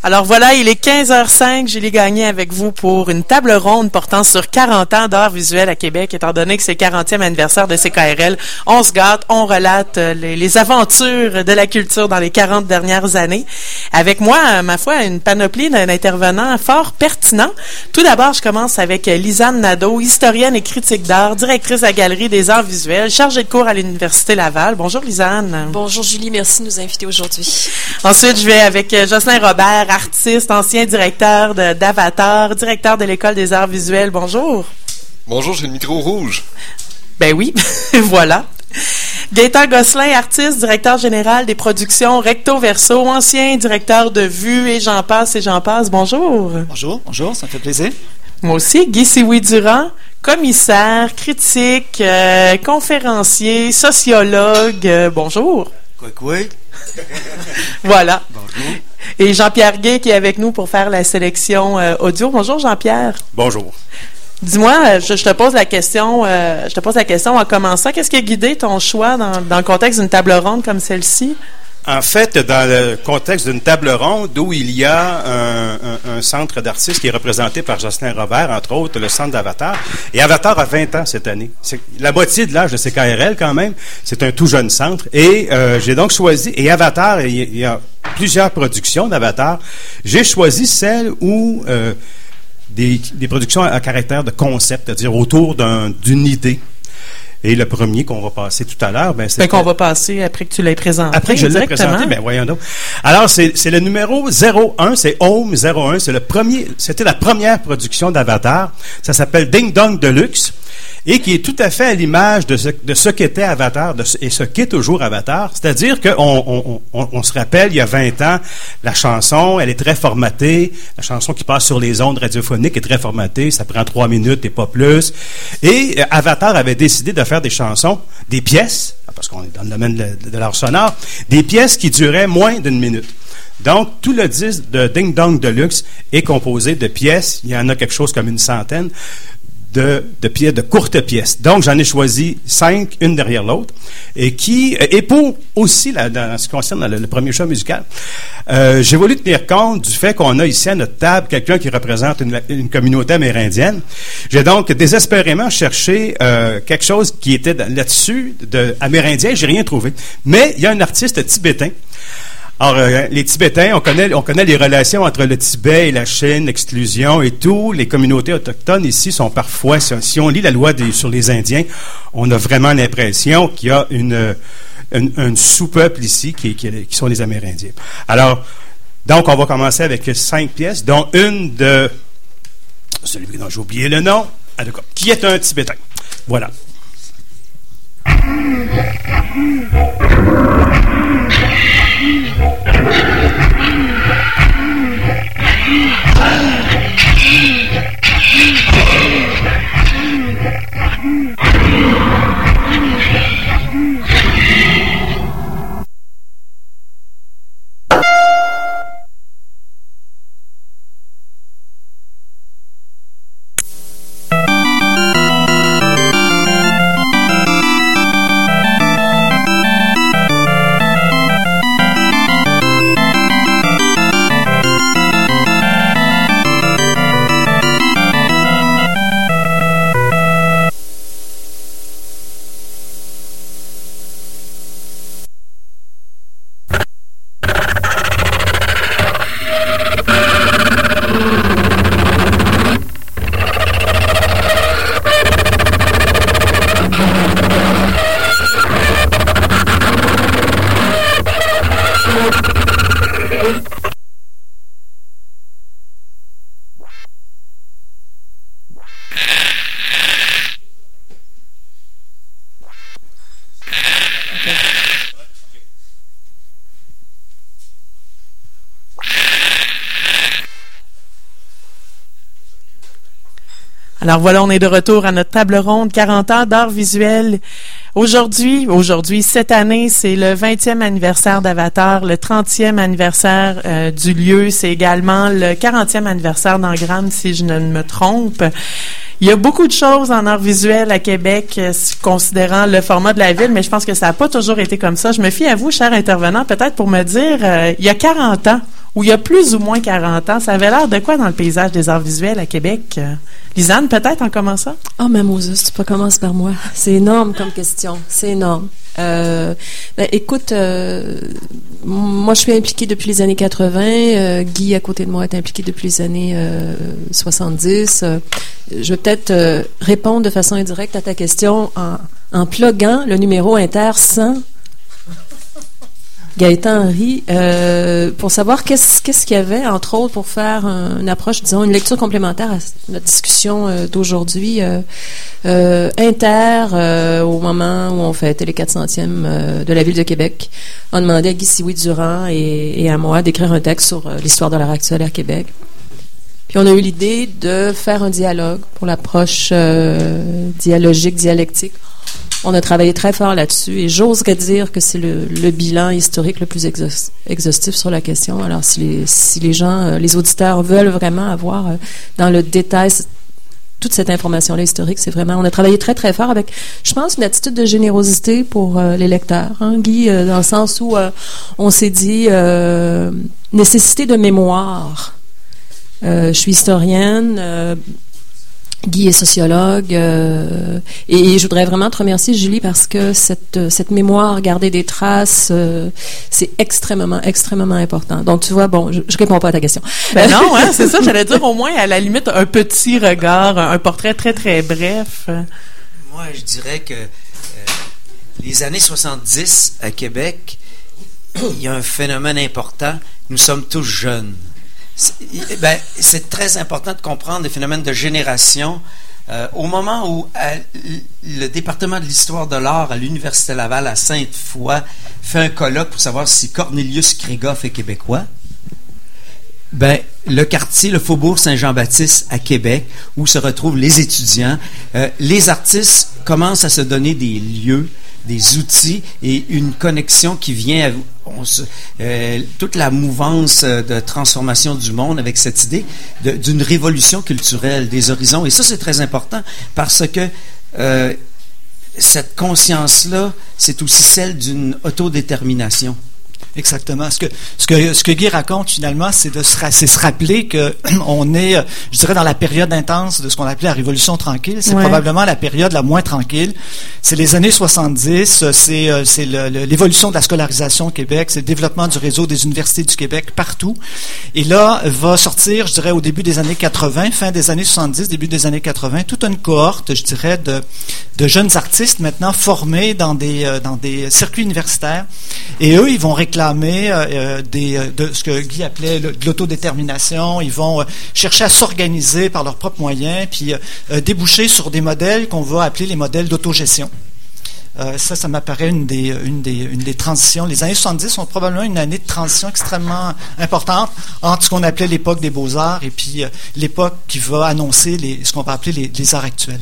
Alors voilà, il est 15h05, Julie Gagné avec vous pour une table ronde portant sur 40 ans d'art visuel à Québec, étant donné que c'est le 40e anniversaire de CKRL. On se gâte, on relate les aventures de la culture dans les 40 dernières années. Avec moi, ma foi, une panoplie d'intervenants fort pertinents. Tout d'abord, je commence avec Lisanne Nadeau, historienne et critique d'art, directrice de la Galerie des arts visuels, chargée de cours à l'Université Laval. Bonjour Lisanne. Bonjour Julie, merci de nous inviter aujourd'hui. Ensuite, je vais avec Jocelyn Robert, artiste, ancien directeur d'Avatar, directeur de l'École des arts visuels. Bonjour. Bonjour, j'ai le micro rouge. Ben oui, voilà. Gaëtan Gosselin, artiste, directeur général des productions Recto Verso, ancien directeur de Vue et j'en passe. Bonjour. Bonjour, ça me fait plaisir. Moi aussi. Guy Sioui-Durand, commissaire, critique, conférencier, sociologue. Bonjour. Quoi? Voilà. Bonjour. Et Jean-Pierre Gay qui est avec nous pour faire la sélection audio. Bonjour Jean-Pierre. Bonjour. Dis-moi, je te pose la question en commençant. Qu'est-ce qui a guidé ton choix dans le contexte d'une table ronde comme celle-ci? En fait, dans le contexte d'une table ronde où il y a un centre d'artistes qui est représenté par Jocelyn Robert, entre autres, le centre d'Avatar. Et Avatar a 20 ans cette année. C'est la moitié de l'âge de CKRL quand même. C'est un tout jeune centre. Et j'ai donc choisi, et Avatar, il y a plusieurs productions d'Avatar. J'ai choisi celle où des productions à caractère de concept, c'est-à-dire autour d'une idée. Et le premier qu'on va passer tout à l'heure, c'est qu'on va passer après que tu l'aies présenté. Après que je l'ai présenté, voyons donc. Alors, c'est le numéro 01, c'est Home 01, c'était la première production d'Avatar. Ça s'appelle Ding Dong Deluxe. Et qui est tout à fait à l'image de ce qu'était Avatar et ce qu'est toujours Avatar. C'est-à-dire qu'on se rappelle, il y a 20 ans, la chanson, elle est très formatée. La chanson qui passe sur les ondes radiophoniques est très formatée. Ça prend 3 minutes et pas plus. Et Avatar avait décidé de faire des chansons, des pièces, parce qu'on est dans le domaine de l'art sonore, des pièces qui duraient moins d'1 minute. Donc, tout le disque de Ding Dong Deluxe est composé de pièces. Il y en a quelque chose comme une centaine. De courtes pièces. Donc, j'en ai choisi 5, une derrière l'autre, et pour aussi, dans ce qui concerne le premier choix musical, j'ai voulu tenir compte du fait qu'on a ici à notre table quelqu'un qui représente une communauté amérindienne. J'ai donc désespérément cherché quelque chose qui était là-dessus, amérindien, j'ai rien trouvé. Mais il y a un artiste tibétain. Alors, les Tibétains, on connaît les relations entre le Tibet et la Chine, l'exclusion et tout. Les communautés autochtones ici sont parfois, si on lit la loi sur les Indiens, on a vraiment l'impression qu'il y a un sous-peuple ici qui sont les Amérindiens. Alors, donc, on va commencer avec 5 pièces, dont une de celui dont j'ai oublié le nom, qui est un Tibétain. Voilà. Alors voilà, on est de retour à notre table ronde 40 ans d'art visuel. Aujourd'hui, cette année, c'est le 20e anniversaire d'Avatar, le 30e anniversaire du lieu. C'est également le 40e anniversaire d'Engram, si je ne me trompe. Il y a beaucoup de choses en art visuel à Québec, considérant le format de la ville, mais je pense que ça n'a pas toujours été comme ça. Je me fie à vous, cher intervenant, peut-être pour me dire, il y a 40 ans, ou il y a plus ou moins 40 ans, ça avait l'air de quoi dans le paysage des arts visuels à Québec? Lisanne, peut-être en commençant? Oh, mais Moses, tu peux commencer par moi. C'est énorme comme question. C'est énorme. Écoute, moi, je suis impliquée depuis les années 80. Guy, à côté de moi, est impliqué depuis les années 70. Je vais peut-être répondre de façon indirecte à ta question en pluguant le numéro inter 100 Gaëtan Henry, pour savoir qu'est-ce qu'il y avait, entre autres, pour faire une approche, disons, une lecture complémentaire à notre discussion d'aujourd'hui. Au moment où on fêtait les 400e de la Ville de Québec, on demandait à Guy Sioui-Durand et à moi d'écrire un texte sur l'histoire de l'art actuel à Québec. Puis on a eu l'idée de faire un dialogue pour l'approche dialogique, dialectique. On a travaillé très fort là-dessus et j'oserais dire que c'est le bilan historique le plus exhaustif sur la question. Alors, si les gens, les auditeurs veulent vraiment avoir dans le détail toute cette information-là historique, c'est vraiment... On a travaillé très, très fort avec, je pense, une attitude de générosité pour les lecteurs. Hein, Guy, dans le sens où on s'est dit nécessité de mémoire. Je suis historienne... Guy est sociologue et je voudrais vraiment te remercier, Julie, parce que cette mémoire, garder des traces, c'est extrêmement, extrêmement important. Donc, tu vois, bon, je réponds pas à ta question. Ben non, hein, c'est ça, j'allais dire au moins, à la limite, un petit regard, un portrait très, très bref. Moi, je dirais que les années 70 à Québec, il y a un phénomène important. Nous sommes tous jeunes. C'est très important de comprendre les phénomènes de génération. Au moment où le département de l'histoire de l'art à l'Université Laval à Sainte-Foy fait un colloque pour savoir si Cornelius Krigoff est québécois, le quartier, le faubourg Saint-Jean-Baptiste à Québec, où se retrouvent les étudiants, les artistes commencent à se donner des lieux, des outils et une connexion qui vient toute la mouvance de transformation du monde avec cette idée d'une révolution culturelle des horizons. Et ça, c'est très important parce que cette conscience-là, c'est aussi celle d'une autodétermination. Exactement. Ce que Guy raconte finalement, c'est se rappeler que on est, je dirais, dans la période intense de ce qu'on appelait la Révolution tranquille. C'est probablement la période la moins tranquille. C'est les années 70. C'est l'évolution de la scolarisation au Québec. C'est le développement du réseau des universités du Québec partout. Et là va sortir, je dirais, au début des années 80, fin des années 70, début des années 80, toute une cohorte, je dirais, de jeunes artistes maintenant formés dans des circuits universitaires. Et eux, ils vont réclamer de ce que Guy appelait de l'autodétermination. Ils vont chercher à s'organiser par leurs propres moyens, puis déboucher sur des modèles qu'on va appeler les modèles d'autogestion. Ça m'apparaît une des transitions. Les années 70 sont probablement une année de transition extrêmement importante entre ce qu'on appelait l'époque des beaux-arts et puis l'époque qui va annoncer ce qu'on va appeler les arts actuels.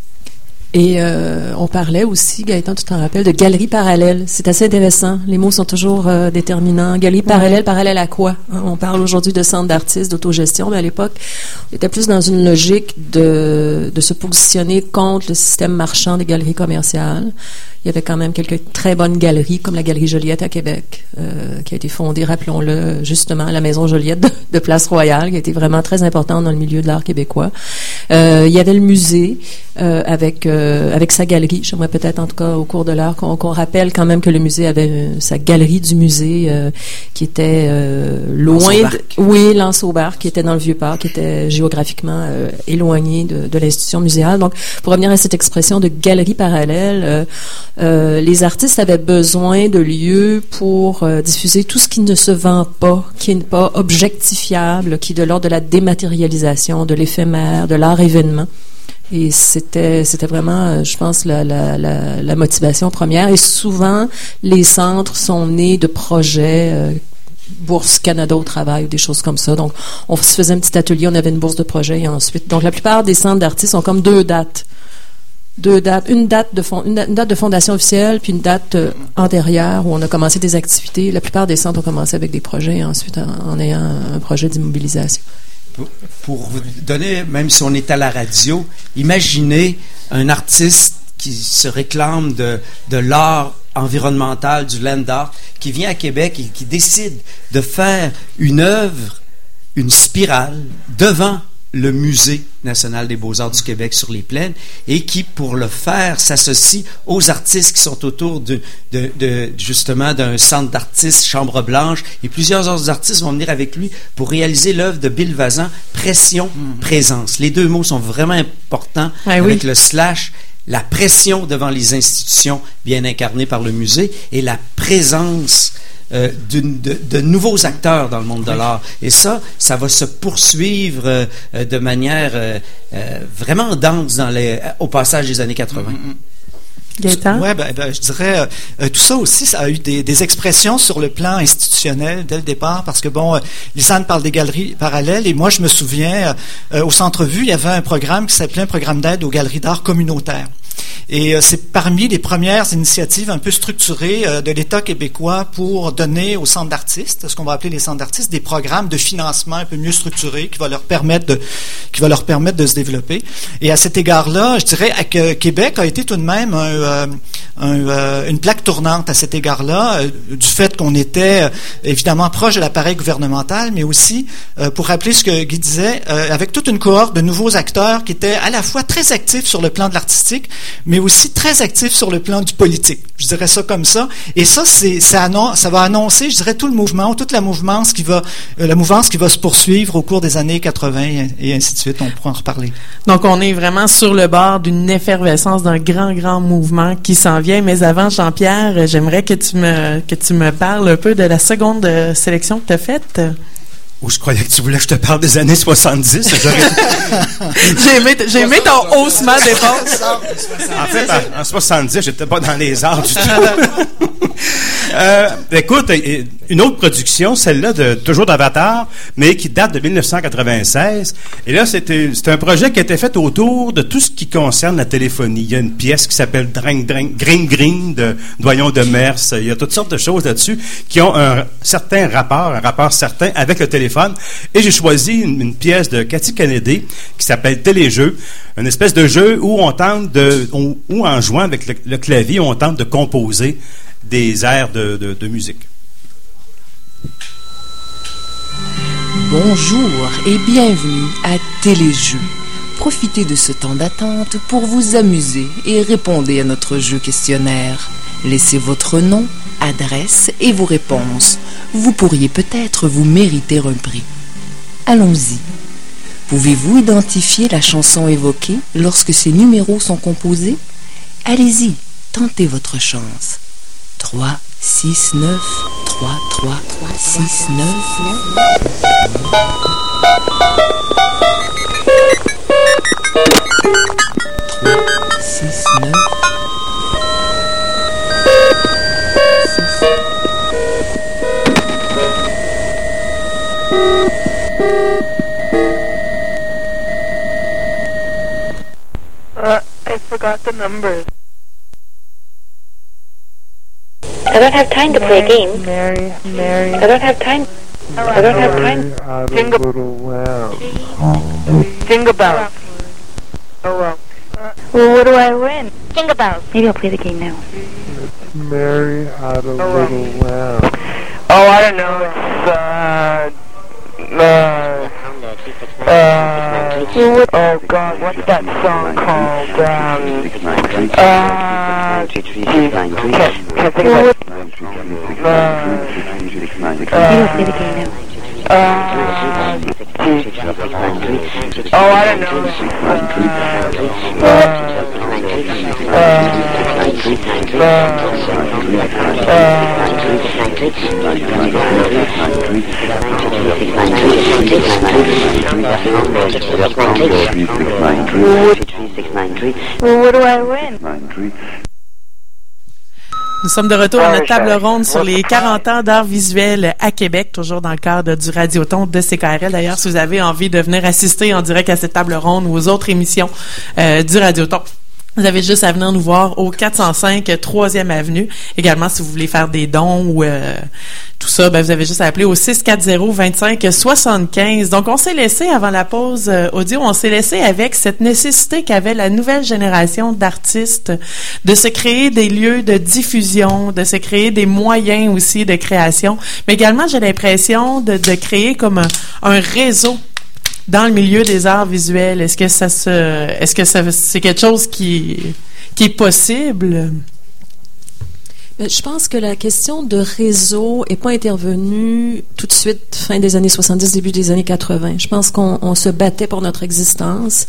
Et on parlait aussi, Gaëtan, tu t'en rappelles, de galeries parallèles. C'est assez intéressant. Les mots sont toujours déterminants. Galeries parallèles, parallèles à quoi? Hein, on parle aujourd'hui de centres d'artistes, d'autogestion, mais à l'époque, on était plus dans une logique de se positionner contre le système marchand des galeries commerciales. Il y avait quand même quelques très bonnes galeries, comme la Galerie Joliette à Québec, qui a été fondée, rappelons-le, justement, à la Maison Joliette de Place Royale, qui a été vraiment très importante dans le milieu de l'art québécois. Il y avait le musée avec sa galerie. J'aimerais peut-être, en tout cas, au cours de l'heure, qu'on rappelle quand même que le musée avait sa galerie du musée qui était loin... L'Anse-au-Bar, qui était dans le Vieux-Port, qui était géographiquement éloigné de l'institution muséale. Donc, pour revenir à cette expression de galerie parallèle, les artistes avaient besoin de lieux pour diffuser tout ce qui ne se vend pas, qui n'est pas objectifiable, qui est de l'ordre de la dématérialisation, de l'éphémère, de l'art événement. Et c'était vraiment, je pense, la motivation première. Et souvent, les centres sont nés de projets Bourse Canada au travail ou des choses comme ça. Donc, on se faisait un petit atelier, on avait une bourse de projet et ensuite... Donc, la plupart des centres d'artistes ont comme deux dates, une date de fondation officielle puis une date antérieure où on a commencé des activités. La plupart des centres ont commencé avec des projets et ensuite en ayant un projet d'immobilisation. pour vous donner, même si on est à la radio, imaginez un artiste qui se réclame de l'art environnemental, du land art, qui vient à Québec et qui décide de faire une œuvre, une spirale, devant le Musée national des beaux-arts du Québec sur les plaines, et qui, pour le faire, s'associe aux artistes qui sont autour justement d'un centre d'artistes, Chambre Blanche, et plusieurs autres artistes vont venir avec lui pour réaliser l'œuvre de Bill Vazan, Pression, Présence. Les deux mots sont vraiment importants, avec le slash, la pression devant les institutions bien incarnées par le musée, et la présence de nouveaux acteurs dans le monde de l'art. Et ça va se poursuivre de manière vraiment dense au passage des années 80. Gaëtan? Oui, je dirais, tout ça aussi, ça a eu des expressions sur le plan institutionnel dès le départ, parce que, Lisanne parle des galeries parallèles, et moi, je me souviens, au Centre-Vue, il y avait un programme qui s'appelait un programme d'aide aux galeries d'art communautaires. Et c'est parmi les premières initiatives un peu structurées de l'État québécois pour donner aux centres d'artistes, ce qu'on va appeler les centres d'artistes, des programmes de financement un peu mieux structurés qui va leur permettre de se développer. Et à cet égard-là, je dirais que Québec a été tout de même une plaque tournante à cet égard-là, du fait qu'on était évidemment proche de l'appareil gouvernemental, mais aussi, pour rappeler ce que Guy disait, avec toute une cohorte de nouveaux acteurs qui étaient à la fois très actifs sur le plan de l'artistique, mais aussi très actifs sur le plan du politique. Je dirais ça comme ça. Et ça va annoncer, je dirais, tout le mouvement, toute la mouvance qui va se poursuivre au cours des années 80 et ainsi de suite. On pourra en reparler. Donc, on est vraiment sur le bord d'une effervescence, d'un grand mouvement qui s'en vient. Mais avant, Jean-Pierre, j'aimerais que tu me parles un peu de la seconde sélection que tu as faite. Ou je croyais que tu voulais que je te parle des années 70. J'ai aimé ton haussement d'épaule. En fait, en 70, j'étais pas dans les arts du tout. Écoute, une autre production, celle-là, toujours d'Avatar, mais qui date de 1996. Et là, c'est un projet qui a été fait autour de tout ce qui concerne la téléphonie. Il y a une pièce qui s'appelle Green de Doyon de Mers. Il y a toutes sortes de choses là-dessus qui ont un rapport certain avec le téléphone. Et j'ai choisi une pièce de Cathy Kennedy qui s'appelle Téléjeu, une espèce de jeu où on tente où en jouant avec le clavier, on tente de composer des airs de musique. Bonjour et bienvenue à Téléjeu. Profitez de ce temps d'attente pour vous amuser et répondez à notre jeu questionnaire. Laissez votre nom, adresse et vos réponses. Vous pourriez peut-être vous mériter un prix. Allons-y. Pouvez-vous identifier la chanson évoquée lorsque ces numéros sont composés? Allez-y, tentez votre chance. 3, 6, 9, 3, 3, 3, 6, 9. 3, 6, 9. I forgot the numbers. I don't have time to play a game. Mary. I don't have time. I don't have time. Jingle bells. Oh well. Well, what do I win? Jingle bells. Maybe I'll play the game now. Mary had a little lamb. Oh, I don't know. Oh God, what's that song called? Can't think of it. Maybe I'll play the game now. Oh, I don't know. Well, what do I win? Nous sommes de retour à notre table ronde sur les 40 ans d'art visuel à Québec, toujours dans le cadre du Radioton de CKRL. D'ailleurs, si vous avez envie de venir assister en direct à cette table ronde ou aux autres émissions du Radioton, Vous avez juste à venir nous voir au 405 3e Avenue. Également, si vous voulez faire des dons ou tout ça, vous avez juste à appeler au 640-25-75. Donc, on s'est laissé, avant la pause audio, on s'est laissé avec cette nécessité qu'avait la nouvelle génération d'artistes de se créer des lieux de diffusion, de se créer des moyens aussi de création. Mais également, j'ai l'impression de créer comme un réseau dans le milieu des arts visuels. Est-ce que c'est quelque chose qui est possible? Je pense que la question de réseau est pas intervenue tout de suite, fin des années 70, début des années 80. Je pense qu'on se battait pour notre existence.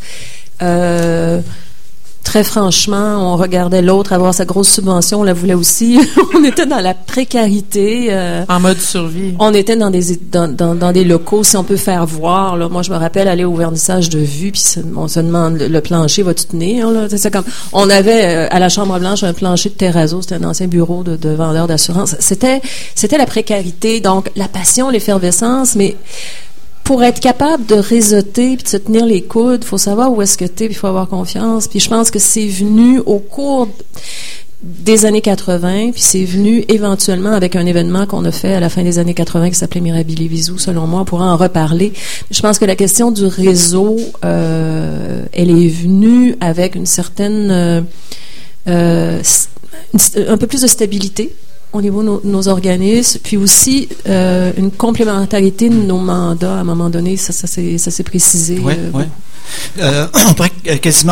Très franchement, on regardait l'autre avoir sa grosse subvention, on la voulait aussi. On était dans la précarité. En mode survie. On était dans des locaux, si on peut faire voir. Là, moi, je me rappelle aller au vernissage de Vue, puis on se demande, le plancher va-tu tenir? Là? C'est comme, on avait à la Chambre Blanche un plancher de terrazzo, c'était un ancien bureau de vendeur d'assurance. C'était la précarité, donc la passion, l'effervescence, mais pour être capable de réseauter puis de se tenir les coudes, il faut savoir où est-ce que t'es, puis il faut avoir confiance. Puis je pense que c'est venu au cours des années 80, puis c'est venu éventuellement avec un événement qu'on a fait à la fin des années 80 qui s'appelait Mirabile Bisou, selon moi. On pourra en reparler. Je pense que la question du réseau, elle est venue avec une certaine un peu plus de stabilité au niveau de nos organismes, puis aussi une complémentarité de nos mandats. À un moment donné, ça s'est précisé. Oui. On pourrait quasiment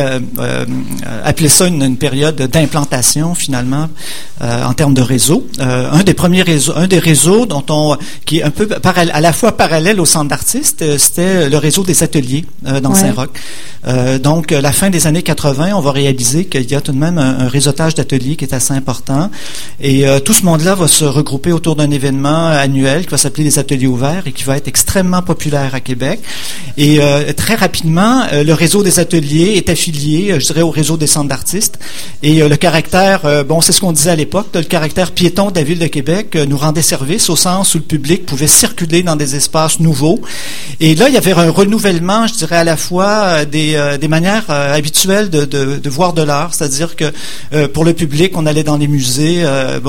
appeler ça une période d'implantation finalement en termes de réseau. Un des réseaux qui est un peu à la fois parallèle au centre d'artistes, c'était le réseau des ateliers dans Saint-Roch. Donc la fin des années 80, on va réaliser qu'il y a tout de même un réseautage d'ateliers qui est assez important, et tout ce monde-là va se regrouper autour d'un événement annuel qui va s'appeler les Ateliers ouverts et qui va être extrêmement populaire à Québec. Et très rapidement, le réseau des ateliers est affilié, je dirais, au réseau des centres d'artistes. Et le caractère, c'est ce qu'on disait à l'époque, le caractère piéton de la Ville de Québec nous rendait service au sens où le public pouvait circuler dans des espaces nouveaux. Et là, il y avait un renouvellement, je dirais, à la fois des manières habituelles de voir de l'art, c'est-à-dire que pour le public, on allait dans les musées,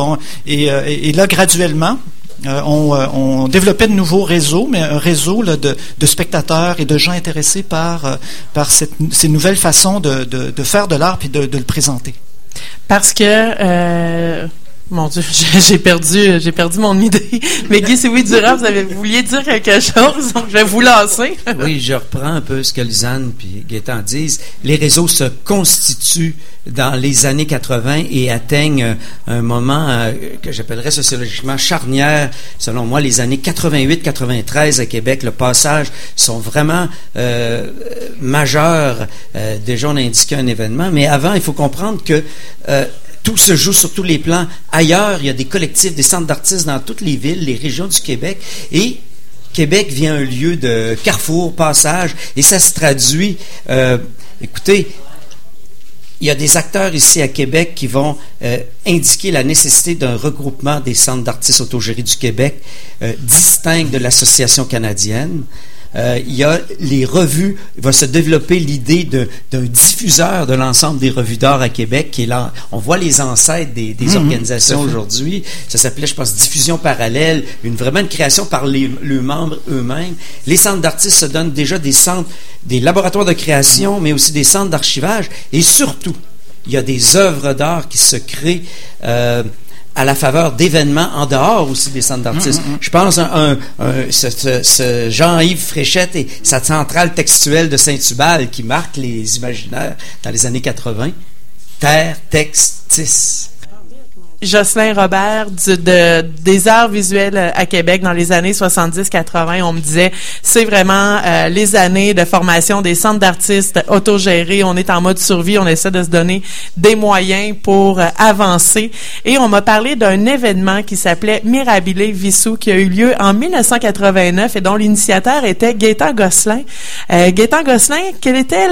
et là, graduellement, on développait de nouveaux réseaux, mais un réseau là, de spectateurs et de gens intéressés par ces nouvelles façons de faire de l'art puis de le présenter. Parce que mon Dieu, j'ai perdu mon idée. Mais Guy Sioui Durand, vous vouliez dire quelque chose, donc je vais vous lancer. Oui, je reprends un peu ce que Lisanne puis Gaétan disent. Les réseaux se constituent dans les années 80 et atteignent un moment que j'appellerais sociologiquement charnière. Selon moi, les années 88-93 à Québec, le passage sont vraiment majeurs. Déjà, on a indiqué un événement, mais avant, il faut comprendre que tout se joue sur tous les plans. Ailleurs, il y a des collectifs, des centres d'artistes dans toutes les villes, les régions du Québec, et Québec vient un lieu de carrefour, passage, et ça se traduit. Écoutez, il y a des acteurs ici à Québec qui vont indiquer la nécessité d'un regroupement des centres d'artistes autogérés du Québec, distinct de l'Association canadienne. Il y a les revues, il va se développer l'idée d'un diffuseur de l'ensemble des revues d'art à Québec, qui est là. On voit les ancêtres des organisations aujourd'hui. Ça s'appelait, je pense, Diffusion parallèle, vraiment une création par les membres eux-mêmes. Les centres d'artistes se donnent déjà des laboratoires de création, mais aussi des centres d'archivage, et surtout, il y a des œuvres d'art qui se créent à la faveur d'événements en dehors aussi des centres d'artistes. Je pense à ce Jean-Yves Fréchette et sa centrale textuelle de Saint-Hubal qui marque les imaginaires dans les années 80. Terre, textis. Jocelyn Robert des arts visuels à Québec dans les années 70-80, on me disait, c'est vraiment les années de formation des centres d'artistes autogérés. On est en mode survie, on essaie de se donner des moyens pour avancer. Et on m'a parlé d'un événement qui s'appelait Mirabile Bisou, qui a eu lieu en 1989 et dont l'initiateur était Gaétan Gosselin. Gaétan Gosselin, quelle était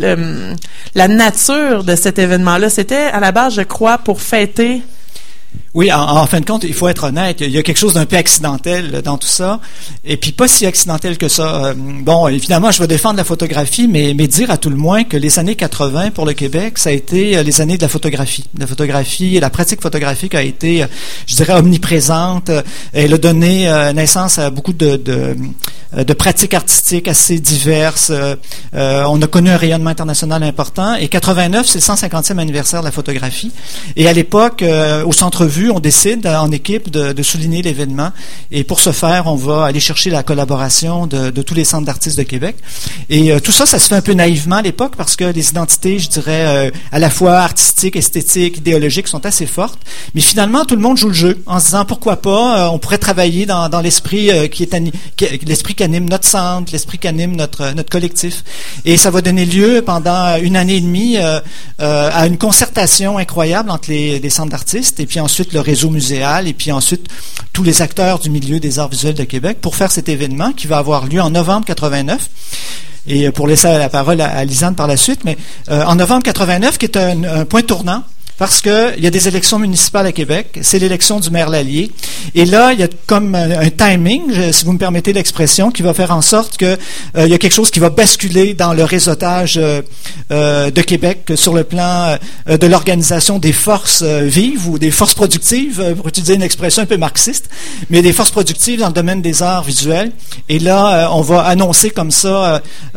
la nature de cet événement-là? C'était à la base, je crois, pour fêter... Oui, en fin de compte, il faut être honnête. Il y a quelque chose d'un peu accidentel dans tout ça, et puis pas si accidentel que ça. Bon, évidemment, je vais défendre la photographie, mais dire à tout le moins que les années 80 pour le Québec, ça a été les années de la photographie. La photographie et la pratique photographique a été, je dirais, omniprésente. Elle a donné naissance à beaucoup de pratiques artistiques assez diverses. On a connu un rayonnement international important. Et 89, c'est le 150e anniversaire de la photographie. Et à l'époque, au Centre-Vue, on décide en équipe de souligner l'événement. Et pour ce faire, on va aller chercher la collaboration de tous les centres d'artistes de Québec. Et tout ça, ça se fait un peu naïvement à l'époque parce que les identités, je dirais, à la fois artistiques, esthétiques, idéologiques sont assez fortes. Mais finalement, tout le monde joue le jeu en se disant pourquoi pas, on pourrait travailler dans l'esprit l'esprit qui anime notre centre, l'esprit qui anime notre collectif. Et ça va donner lieu pendant une année et demie à une concertation incroyable entre les centres d'artistes et puis ensuite le réseau muséal et puis ensuite tous les acteurs du milieu des arts visuels de Québec pour faire cet événement qui va avoir lieu en novembre 89. Et pour laisser la parole à Lisanne par la suite, mais en novembre 89, qui est un point tournant, parce que il y a des élections municipales à Québec, c'est l'élection du maire Lallier. Et là, il y a comme un timing, si vous me permettez l'expression, qui va faire en sorte que il y a quelque chose qui va basculer dans le réseautage de Québec sur le plan de l'organisation des forces vives ou des forces productives, pour utiliser une expression un peu marxiste, mais des forces productives dans le domaine des arts visuels. Et là, on va annoncer comme ça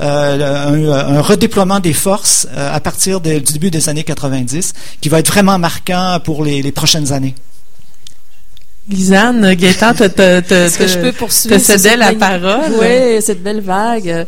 un redéploiement des forces à partir du début des années 90, qui va être vraiment marquant pour les prochaines années. Lisanne, Gaétan, est-ce que je peux poursuivre? Te cédais la parole. Oui, cette belle vague.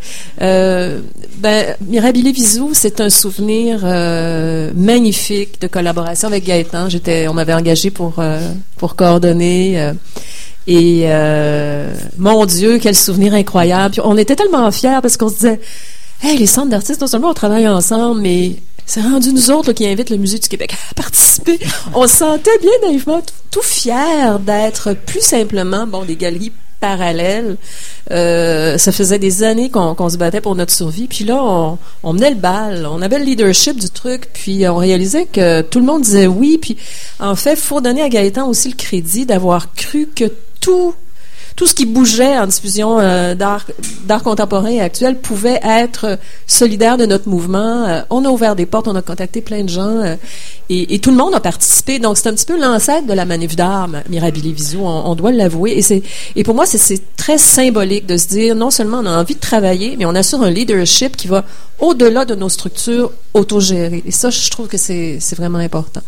Mirabile Visou, c'est un souvenir magnifique de collaboration avec Gaétan. On m'avait engagé pour coordonner. Et mon Dieu, quel souvenir incroyable. Puis on était tellement fiers parce qu'on se disait, hey, les centres d'artistes, non seulement on travaille ensemble, mais c'est rendu nous autres qui invitent le Musée du Québec à participer. On se sentait bien naïvement tout fiers d'être plus simplement des galeries parallèles. Ça faisait des années qu'on se battait pour notre survie. Puis là, on menait le bal. On avait le leadership du truc. Puis on réalisait que tout le monde disait oui. Puis en fait, il faut donner à Gaétan aussi le crédit d'avoir cru que tout ce qui bougeait en diffusion d'art contemporain et actuel pouvait être solidaire de notre mouvement. On a ouvert des portes, on a contacté plein de gens et tout le monde a participé. Donc, c'est un petit peu l'ancêtre de la manif d'art, Mirabile Visou, on doit l'avouer. Et pour moi, c'est très symbolique de se dire, non seulement on a envie de travailler, mais on assure un leadership qui va au-delà de nos structures autogérées. Et ça, je trouve que c'est vraiment important.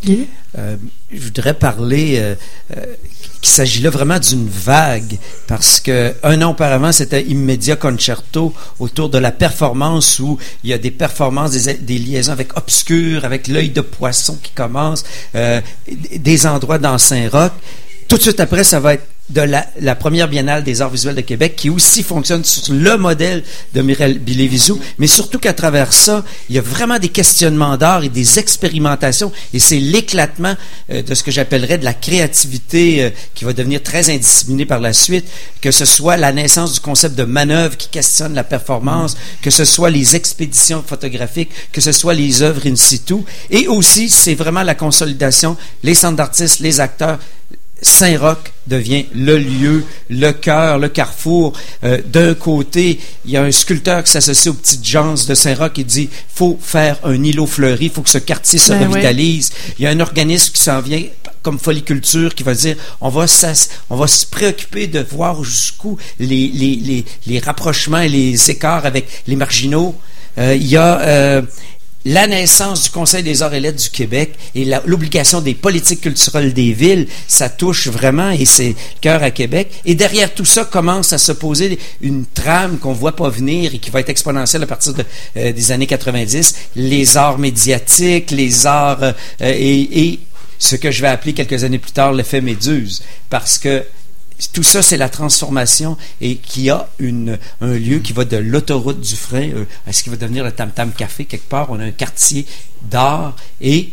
Je voudrais parler qu'il s'agit là vraiment d'une vague parce que un an auparavant c'était Immedia Concerto autour de la performance où il y a des performances, des liaisons avec Obscur, avec l'œil de poisson qui commence, des endroits dans Saint-Roch. Tout de suite après, ça va être de la première biennale des arts visuels de Québec qui aussi fonctionne sur le modèle de Mirabile Visou, mais surtout qu'à travers ça, il y a vraiment des questionnements d'art et des expérimentations et c'est l'éclatement de ce que j'appellerais de la créativité qui va devenir très indisciplinée par la suite, que ce soit la naissance du concept de manœuvre qui questionne la performance, que ce soit les expéditions photographiques, que ce soit les œuvres in situ et aussi c'est vraiment la consolidation, les centres d'artistes, les acteurs. Saint-Roch devient le lieu, le cœur, le carrefour. D'un côté, il y a un sculpteur qui s'associe aux petites gens de Saint-Roch qui dit « faut faire un îlot fleuri, il faut que ce quartier se revitalise. » Il y a un organisme qui s'en vient comme Foliculture qui va dire « on va se préoccuper de voir jusqu'où les rapprochements et les écarts avec les marginaux. » Il y a... la naissance du Conseil des arts et lettres du Québec et l'obligation des politiques culturelles des villes, ça touche vraiment et c'est le cœur à Québec. Et derrière tout ça commence à se poser une trame qu'on ne voit pas venir et qui va être exponentielle à partir des années 90. Les arts médiatiques, les arts et ce que je vais appeler quelques années plus tard l'effet Méduse. Parce que tout ça, c'est la transformation et qui a un lieu qui va de l'autoroute du Frein à ce qui va devenir le Tam Tam Café. Quelque part, on a un quartier d'art et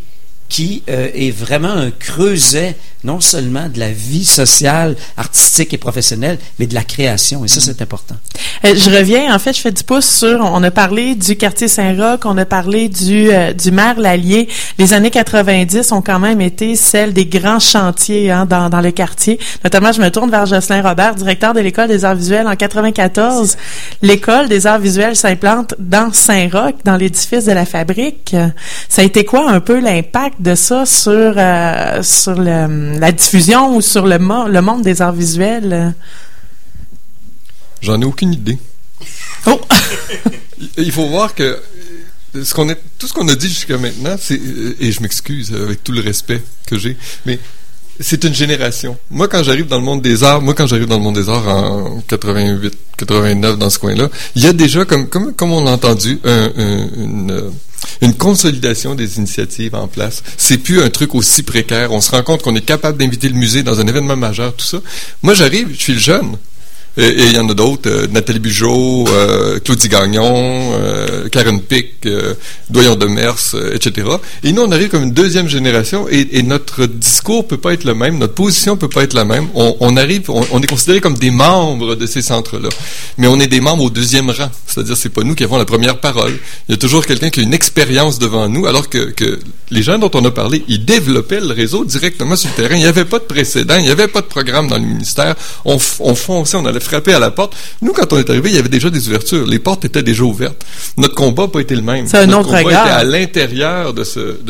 qui est vraiment un creuset, non seulement de la vie sociale, artistique et professionnelle, mais de la création. Et ça, c'est important. Je reviens, en fait, je fais du pouce sur, on a parlé du quartier Saint-Roch, on a parlé du maire Lallier. Les années 90 ont quand même été celles des grands chantiers dans le quartier. Notamment, je me tourne vers Jocelyn Robert, directeur de l'École des arts visuels. En 94, l'École des arts visuels s'implante dans Saint-Roch, dans l'édifice de la Fabrique. Ça a été quoi un peu l'impact de ça sur la diffusion ou sur le monde des arts visuels? J'en ai aucune idée. Oh! Il faut voir que tout ce qu'on a dit jusqu'à maintenant, et je m'excuse avec tout le respect que j'ai, mais c'est une génération. Moi, quand j'arrive dans le monde des arts en 88, 89, dans ce coin-là, il y a déjà, comme on l'a entendu, une consolidation des initiatives en place. C'est plus un truc aussi précaire. On se rend compte qu'on est capable d'inviter le musée dans un événement majeur, tout ça. Moi, j'arrive, je suis le jeune. Et il y en a d'autres, Nathalie Bugeaud, Claudie Gagnon, Karen Pic, Doyon Demers, etc. Et nous, on arrive comme une deuxième génération et notre discours peut pas être le même, notre position peut pas être la même. On est considéré comme des membres de ces centres-là. Mais on est des membres au deuxième rang. C'est-à-dire, c'est pas nous qui avons la première parole. Il y a toujours quelqu'un qui a une expérience devant nous, alors que les gens dont on a parlé, ils développaient le réseau directement sur le terrain. Il n'y avait pas de précédent, il n'y avait pas de programme dans le ministère. On fonçait, on allait frapper à la porte. Nous, quand on est arrivé, il y avait déjà des ouvertures. Les portes étaient déjà ouvertes. Notre combat n'a pas été le même. C'est un autre regard. Notre combat était à l'intérieur de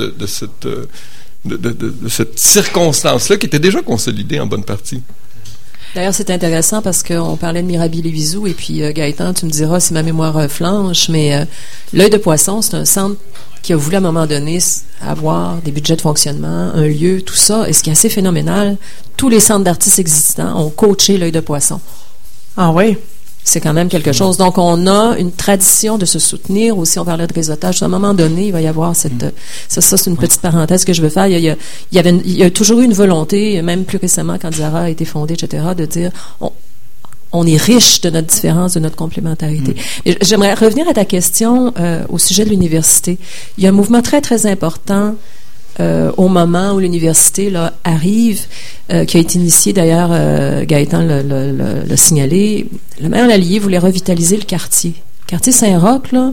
cette circonstance-là qui était déjà consolidée en bonne partie. D'ailleurs, c'est intéressant parce qu'on parlait de Mirabile et Visou, et puis Gaëtan, tu me diras si ma mémoire flanche, mais l'Œil de Poisson, c'est un centre qui a voulu à un moment donné avoir des budgets de fonctionnement, un lieu, tout ça. Et ce qui est assez phénoménal, tous les centres d'artistes existants ont coaché l'Œil de Poisson. Ah oui? C'est quand même quelque chose. Donc, on a une tradition de se soutenir. Aussi, on parlait de réseautage. À un moment donné, il va y avoir cette... Ça, c'est une petite parenthèse que je veux faire. Il y a toujours eu une volonté, même plus récemment, quand Zara a été fondée, etc., de dire... On est riche de notre différence, de notre complémentarité. Et j'aimerais revenir à ta question au sujet de l'université. Il y a un mouvement très, très important au moment où l'université là, arrive, qui a été initié, d'ailleurs, Gaëtan l'a signalé. Le maire Lallier voulait revitaliser le quartier. Le quartier Saint-Roch, là...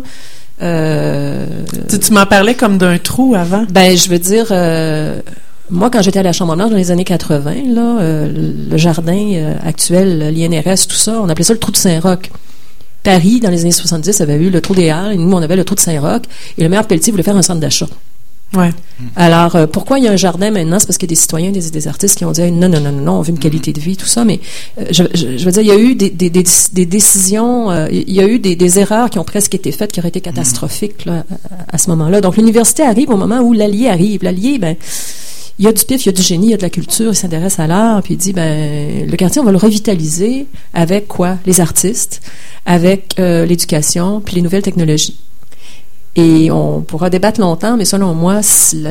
Tu m'en parlais comme d'un trou avant. Ben, je veux dire... Moi, quand j'étais à la Chambre-Blanche dans les années 80, là, le jardin actuel, l'INRS, tout ça, on appelait ça le trou de Saint-Roch. Paris, dans les années 70, avait eu le trou des Halles, et nous, on avait le trou de Saint-Roch, et le maire Pelletier voulait faire un centre d'achat. Ouais. Alors, pourquoi il y a un jardin maintenant? C'est parce qu'il y a des citoyens, des artistes qui ont dit non, on veut une qualité de vie, tout ça, mais je veux dire, il y a eu des décisions, il y a eu des erreurs qui ont presque été faites, qui auraient été catastrophiques là, à ce moment-là. Donc, l'université arrive au moment où Lallier arrive. Lallier, ben... Il y a du pif, il y a du génie, il y a de la culture, il s'intéresse à l'art, puis il dit, ben, le quartier, on va le revitaliser avec quoi? Les artistes, avec l'éducation, puis les nouvelles technologies. Et on pourra débattre longtemps, mais selon moi, il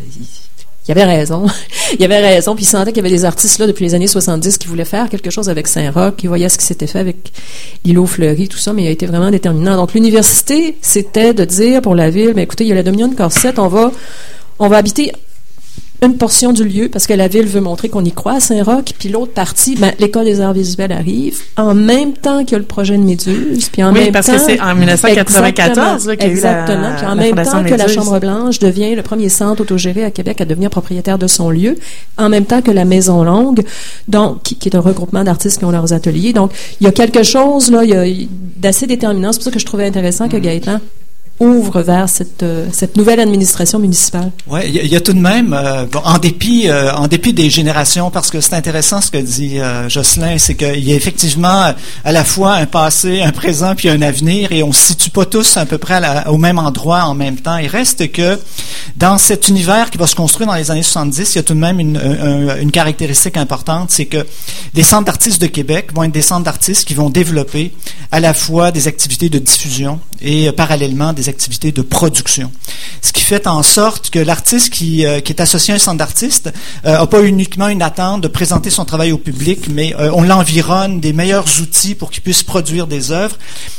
y avait raison. Il y avait raison, puis il sentait qu'il y avait des artistes là depuis les années 70 qui voulaient faire quelque chose avec Saint-Roch, qui voyaient ce qui s'était fait avec l'îlot fleuri, tout ça, mais il a été vraiment déterminant. Donc, l'université, c'était de dire pour la ville, ben, écoutez, il y a la Dominion de Corsette, on va habiter une portion du lieu, parce que la ville veut montrer qu'on y croit à Saint-Roch, puis l'autre partie, ben, l'École des arts visuels arrive, en même temps qu'il y a le projet de Méduse, puis en même temps... Oui, parce que c'est en 1994 qu'il y a eu exactement, puis en même temps que la Chambre-Blanche devient le premier centre autogéré à Québec à devenir propriétaire de son lieu, en même temps que la Maison Longue, donc, qui est un regroupement d'artistes qui ont leurs ateliers. Donc, il y a quelque chose, là, d'assez déterminant. C'est pour ça que je trouvais intéressant que Gaëtan ouvre vers cette nouvelle administration municipale. Oui, il y a tout de même, en dépit des générations, parce que c'est intéressant ce que dit Jocelyn, c'est qu'il y a effectivement à la fois un passé, un présent, puis un avenir, et on se situe pas tous à peu près au même endroit en même temps. Il reste que dans cet univers qui va se construire dans les années 70, il y a tout de même une caractéristique importante, c'est que des centres d'artistes de Québec vont être des centres d'artistes qui vont développer à la fois des activités de diffusion et parallèlement des activités de production. Ce qui fait en sorte que l'artiste qui est associé à un centre d'artistes n'a pas uniquement une attente de présenter son travail au public, mais on l'environne des meilleurs outils pour qu'il puisse produire des œuvres.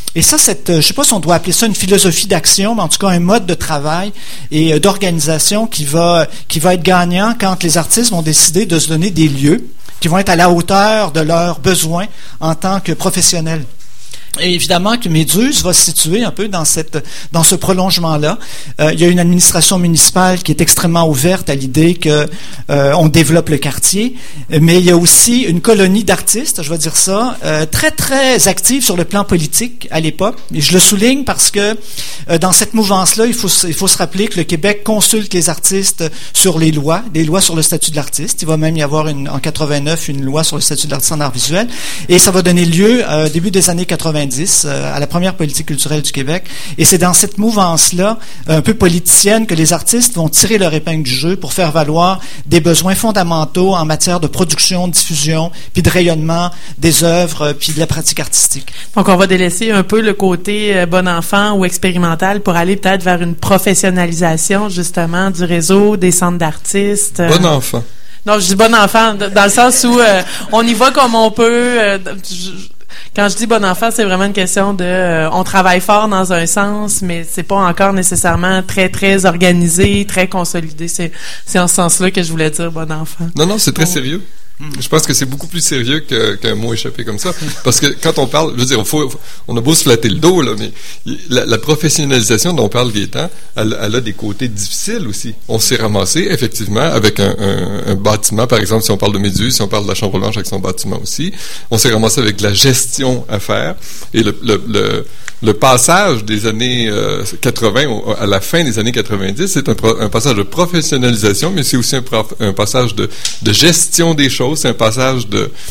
Et ça, je sais pas si on doit appeler ça une philosophie d'action, mais en tout cas un mode de travail et d'organisation qui va être gagnant quand les artistes vont décider de se donner des lieux qui vont être à la hauteur de leurs besoins en tant que professionnels. Et évidemment que Méduse va se situer un peu dans ce prolongement-là. Il y a une administration municipale qui est extrêmement ouverte à l'idée que on développe le quartier, mais il y a aussi une colonie d'artistes, je vais dire ça, très très active sur le plan politique à l'époque. Et je le souligne parce que dans cette mouvance-là, il faut se rappeler que le Québec consulte les artistes sur des lois sur le statut de l'artiste. Il va même y avoir en 89 une loi sur le statut de l'artiste en art visuel, et ça va donner lieu début des années 90 à la première politique culturelle du Québec. Et c'est dans cette mouvance-là, un peu politicienne, que les artistes vont tirer leur épingle du jeu pour faire valoir des besoins fondamentaux en matière de production, de diffusion, puis de rayonnement des œuvres, puis de la pratique artistique. Donc, on va délaisser un peu le côté bon enfant ou expérimental pour aller peut-être vers une professionnalisation, justement, du réseau, des centres d'artistes. Bon enfant. Non, je dis bon enfant, dans le sens où on y va comme on peut. Quand je dis bon enfant, c'est vraiment une question de on travaille fort dans un sens, mais c'est pas encore nécessairement très très organisé, très consolidé. C'est en ce sens-là que je voulais dire bon enfant. Non, c'est très sérieux. Je pense que c'est beaucoup plus sérieux qu'un mot échappé comme ça. Parce que quand on parle, je veux dire, on a beau se flatter le dos, là, mais la professionnalisation dont parle Gaétan, elle a des côtés difficiles aussi. On s'est ramassé, effectivement, avec un bâtiment, par exemple, si on parle de Méduse, si on parle de la Chambre-Blanche avec son bâtiment aussi, on s'est ramassé avec de la gestion à faire. Et le passage des années 80 à la fin des années 90, c'est un passage de professionnalisation, mais c'est aussi un passage de gestion des choses. C'est un passage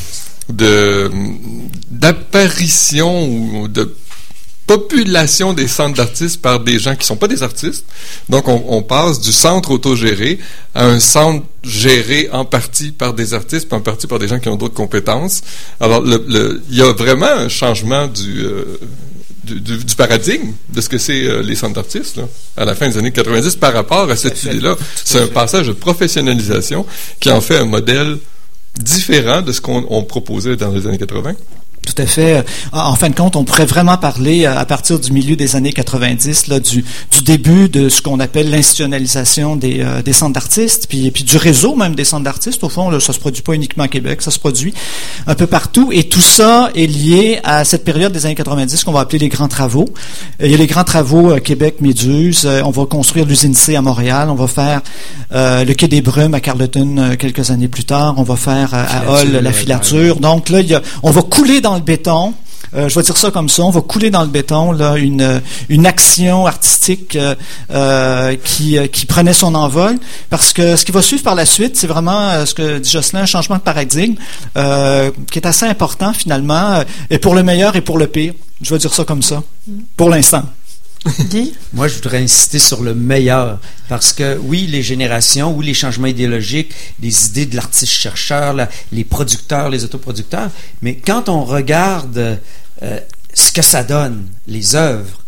d'apparition ou de population des centres d'artistes par des gens qui sont pas des artistes. Donc, on passe du centre autogéré à un centre géré en partie par des artistes, puis en partie par des gens qui ont d'autres compétences. Alors, il y a vraiment un changement du paradigme de ce que c'est les centres d'artistes là, à la fin des années 90 par rapport à cette idée-là. C'est un passage de professionnalisation qui en fait un modèle différent de ce qu'on proposait dans les années 80. Tout à fait. En fin de compte, on pourrait vraiment parler, à partir du milieu des années 90, là, du début de ce qu'on appelle l'institutionnalisation des centres d'artistes, puis du réseau même des centres d'artistes. Au fond, là, ça se produit pas uniquement à Québec, ça se produit un peu partout. Et tout ça est lié à cette période des années 90 qu'on va appeler les grands travaux. Il y a les grands travaux Québec-Méduse. On va construire l'usine C à Montréal. On va faire le Quai des Brumes à Carleton quelques années plus tard. On va faire à Hull la filature. Donc là, on va couler dans le béton, je vais dire ça comme ça, on va couler dans le béton là une action artistique qui prenait son envol, parce que ce qui va suivre par la suite, c'est vraiment ce que dit Jocelyn, un changement de paradigme qui est assez important finalement, et pour le meilleur et pour le pire. Je vais dire ça comme ça, pour l'instant. Moi, je voudrais insister sur le meilleur, parce que oui, les générations, oui, les changements idéologiques, les idées de l'artiste-chercheur, les producteurs, les autoproducteurs, mais quand on regarde ce que ça donne, les œuvres,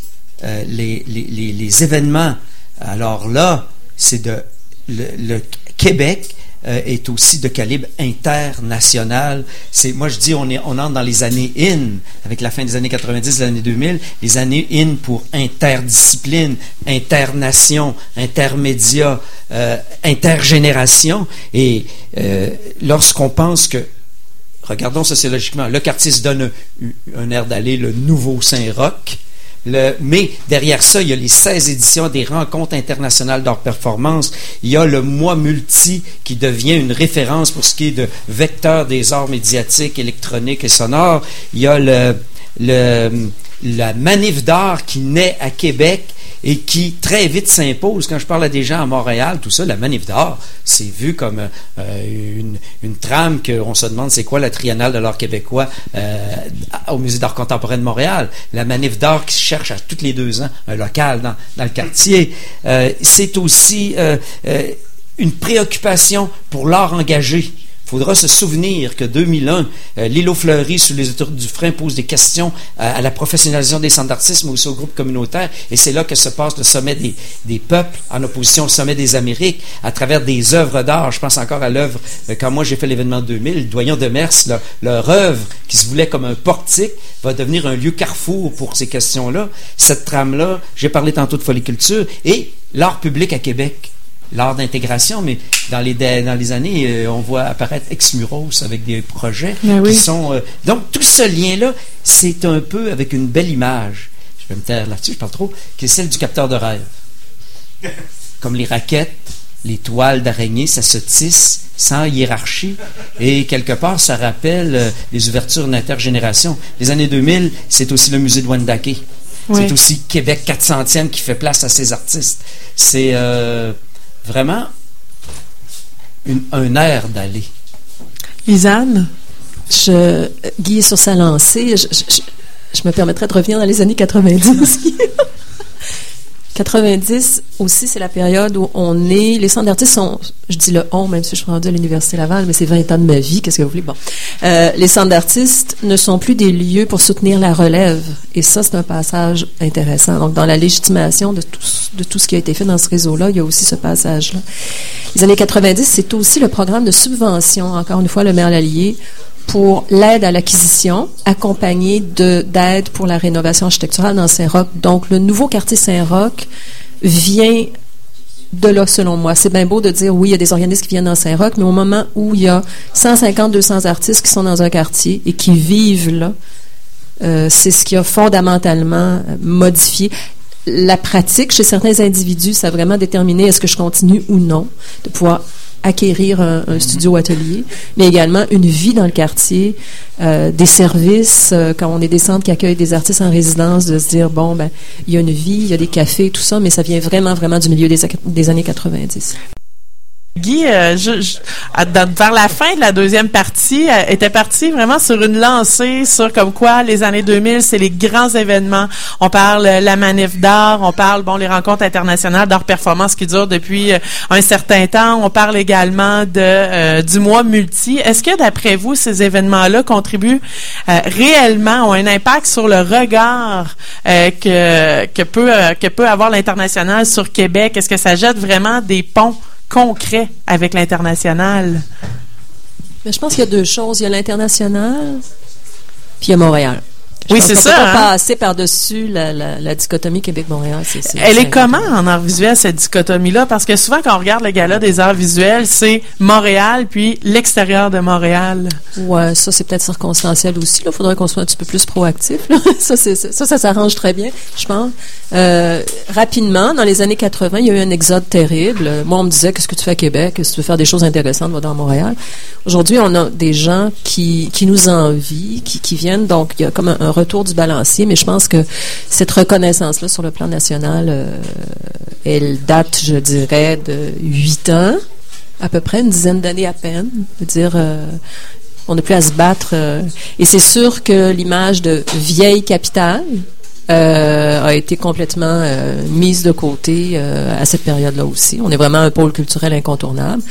les événements, alors là, c'est le Québec est aussi de calibre international. Moi, je dis, on entre dans les années in, avec la fin des années 90, les années 2000, les années in pour interdiscipline, internation, intermédia, intergénération. Et lorsqu'on pense que, regardons sociologiquement, le quartier se donne un air d'aller, le nouveau Saint-Roch. Mais derrière ça, il y a les 16 éditions des rencontres internationales d'art performance. Il y a le mois multi qui devient une référence pour ce qui est de vecteur des arts médiatiques, électroniques et sonores. Il y a la manif d'art qui naît à Québec et qui très vite s'impose. Quand je parle à des gens à Montréal, tout ça, la manif d'art, c'est vu comme une trame qu'on se demande c'est quoi la triennale de l'art québécois au Musée d'art contemporain de Montréal. La manif d'art qui se cherche à tous les 2 ans un local dans le quartier. C'est aussi une préoccupation pour l'art engagé. faudra se souvenir que 2001, l'îlot Fleury sous les autorités du frein pose des questions à la professionnalisation des centres d'artistes, mais aussi aux groupes communautaires. Et c'est là que se passe le sommet des peuples en opposition au sommet des Amériques à travers des œuvres d'art. Je pense encore à l'œuvre, quand moi j'ai fait l'événement 2000, Doyon de Mers, leur œuvre qui se voulait comme un portique va devenir un lieu carrefour pour ces questions-là. Cette trame-là, j'ai parlé tantôt de Foliculture et l'art public à Québec. L'art d'intégration, mais dans les années, on voit apparaître Exmuros avec des projets qui sont... donc, tout ce lien-là, c'est un peu avec une belle image, je vais me taire là-dessus, je parle trop, qui est celle du capteur de rêve. Comme les raquettes, les toiles d'araignée, ça se tisse sans hiérarchie, et quelque part, ça rappelle les ouvertures d'intergénération. Les années 2000, c'est aussi le musée de Wendake. Oui. C'est aussi Québec 400e qui fait place à ces artistes. C'est... vraiment un air d'aller. Lisanne? Guy est sur sa lancée. Je me permettrais de revenir dans les années 90. 90 aussi, c'est la période où on est... Les centres d'artistes sont... Je dis le on, même si je suis rendue à l'Université Laval, mais c'est 20 ans de ma vie, qu'est-ce que vous voulez? Bon. Les centres d'artistes ne sont plus des lieux pour soutenir la relève. Et ça, c'est un passage intéressant. Donc, dans la légitimation de tout ce qui a été fait dans ce réseau-là, il y a aussi ce passage-là. Les années 90, c'est aussi le programme de subvention, encore une fois, le maire Lallier, pour l'aide à l'acquisition, accompagnée d'aide pour la rénovation architecturale dans Saint-Roch. Donc, le nouveau quartier Saint-Roch vient de là, selon moi. C'est bien beau de dire, oui, il y a des organismes qui viennent dans Saint-Roch, mais au moment où il y a 150, 200 artistes qui sont dans un quartier et qui vivent là, c'est ce qui a fondamentalement modifié la pratique chez certains individus. Ça a vraiment déterminé est-ce que je continue ou non de pouvoir acquérir un studio-atelier, mais également une vie dans le quartier, des services, quand on est des centres qui accueillent des artistes en résidence, de se dire, bon, ben, il y a une vie, il y a des cafés, tout ça, mais ça vient vraiment, vraiment du milieu des années 90. Guy, vers la fin de la deuxième partie, était parti vraiment sur une lancée sur comme quoi les années 2000, c'est les grands événements. On parle la manif d'art, on parle les rencontres internationales d'art performance qui durent depuis un certain temps. On parle également du mois multi. Est-ce que d'après vous, ces événements-là contribuent réellement, ont un impact sur le regard que peut avoir l'international sur Québec? Est-ce que ça jette vraiment des ponts concret avec l'international? Mais je pense qu'il y a deux choses. Il y a l'international, puis il y a Montréal. Oui, c'est ça. On peut pas passer par-dessus la dichotomie Québec-Montréal. Elle est comment en art visuel, cette dichotomie-là? Parce que souvent, quand on regarde le gala des arts visuels, c'est Montréal, puis l'extérieur de Montréal. Ouais, ça, c'est peut-être circonstanciel aussi. Il faudrait qu'on soit un petit peu plus proactif. Là. Ça s'arrange très bien, je pense. Rapidement, dans les années 80, il y a eu un exode terrible. Moi, on me disait, qu'est-ce que tu fais à Québec? Si tu veux faire des choses intéressantes, va dans Montréal. Aujourd'hui, on a des gens qui nous envient, qui viennent. Donc, il y a comme un retour du balancier, mais je pense que cette reconnaissance-là sur le plan national, elle date, je dirais, de 8 ans, à peu près, une dizaine d'années à peine. Je veux dire, on n'a plus à se battre. Et c'est sûr que l'image de vieille capitale a été complètement mise de côté à cette période-là aussi. On est vraiment un pôle culturel incontournable.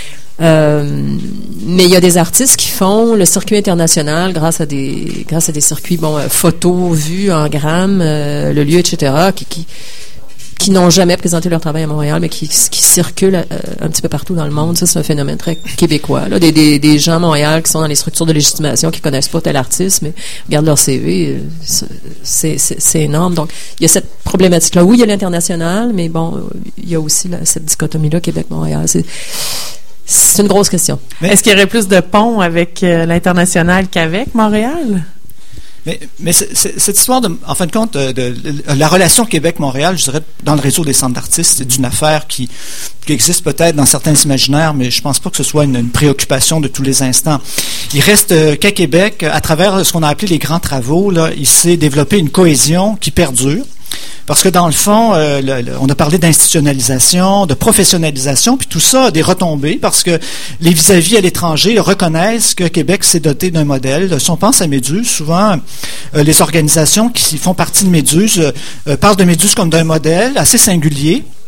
Mais il y a des artistes qui font le circuit international grâce à des circuits photos, vues en grammes, le lieu, etc., qui n'ont jamais présenté leur travail à Montréal, mais qui circulent un petit peu partout dans le monde. Ça, c'est un phénomène très québécois. Là. Des gens à Montréal qui sont dans les structures de légitimation, qui connaissent pas tel artiste, mais regardent leur CV, c'est énorme. Donc, il y a cette problématique-là. Oui, il y a l'international, mais bon, il y a aussi cette dichotomie-là, Québec-Montréal. C'est une grosse question. Mais est-ce qu'il y aurait plus de ponts avec l'international qu'avec Montréal? Mais cette histoire, en fin de compte, de la relation Québec-Montréal, je dirais, dans le réseau des centres d'artistes, c'est une affaire qui existe peut-être dans certains imaginaires, mais je pense pas que ce soit une préoccupation de tous les instants. Il reste qu'à Québec, à travers ce qu'on a appelé les grands travaux, là, il s'est développé une cohésion qui perdure. Parce que dans le fond, on a parlé d'institutionnalisation, de professionnalisation, puis tout ça a des retombées parce que les vis-à-vis à l'étranger reconnaissent que Québec s'est doté d'un modèle. Si on pense à Méduse, souvent les organisations qui font partie de Méduse parlent de Méduse comme d'un modèle assez singulier.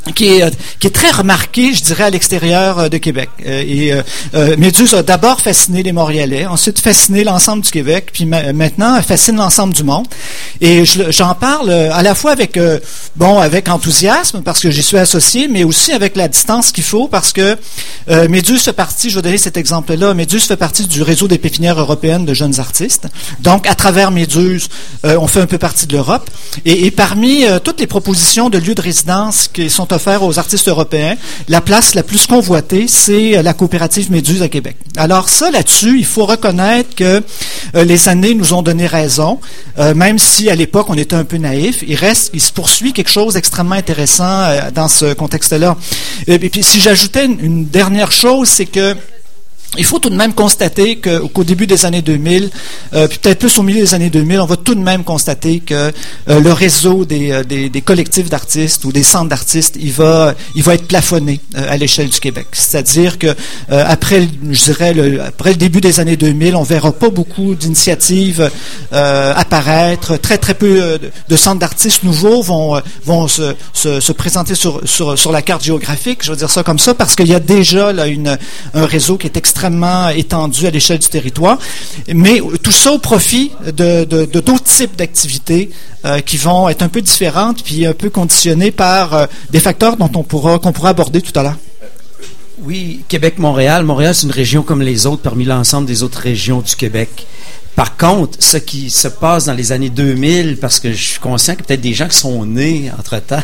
qui est très remarqué, je dirais, à l'extérieur de Québec. Méduse a d'abord fasciné les Montréalais, ensuite fasciné l'ensemble du Québec, puis maintenant fascine l'ensemble du monde. Et j'en parle à la fois avec enthousiasme, parce que j'y suis associé, mais aussi avec la distance qu'il faut, parce que Méduse fait partie, je vais donner cet exemple-là, Méduse fait partie du réseau des pépinières européennes de jeunes artistes. Donc, à travers Méduse, on fait un peu partie de l'Europe. Et parmi toutes les propositions de lieux de résidence qui sont offerts aux artistes européens, la place la plus convoitée, c'est la coopérative Méduse à Québec. Alors ça, là-dessus, il faut reconnaître que les années nous ont donné raison, même si à l'époque on était un peu naïf. Il se poursuit quelque chose d'extrêmement intéressant dans ce contexte-là. Et puis si j'ajoutais une dernière chose, c'est que il faut tout de même constater qu'au début des années 2000, puis peut-être plus au milieu des années 2000, on va tout de même constater que le réseau des collectifs d'artistes ou des centres d'artistes, il va être plafonné à l'échelle du Québec. C'est-à-dire que après le début des années 2000, on verra pas beaucoup d'initiatives apparaître. Très très peu de centres d'artistes nouveaux vont se présenter sur la carte géographique. Je veux dire ça comme ça parce qu'il y a déjà là un réseau qui est extrêmement étendu à l'échelle du territoire, mais tout ça au profit de d'autres types d'activités qui vont être un peu différentes puis un peu conditionnées par des facteurs qu'on pourra aborder tout à l'heure. Oui, Québec-Montréal. Montréal, c'est une région comme les autres parmi l'ensemble des autres régions du Québec. Par contre, ce qui se passe dans les années 2000, parce que je suis conscient qu'il y a peut-être des gens qui sont nés entre-temps,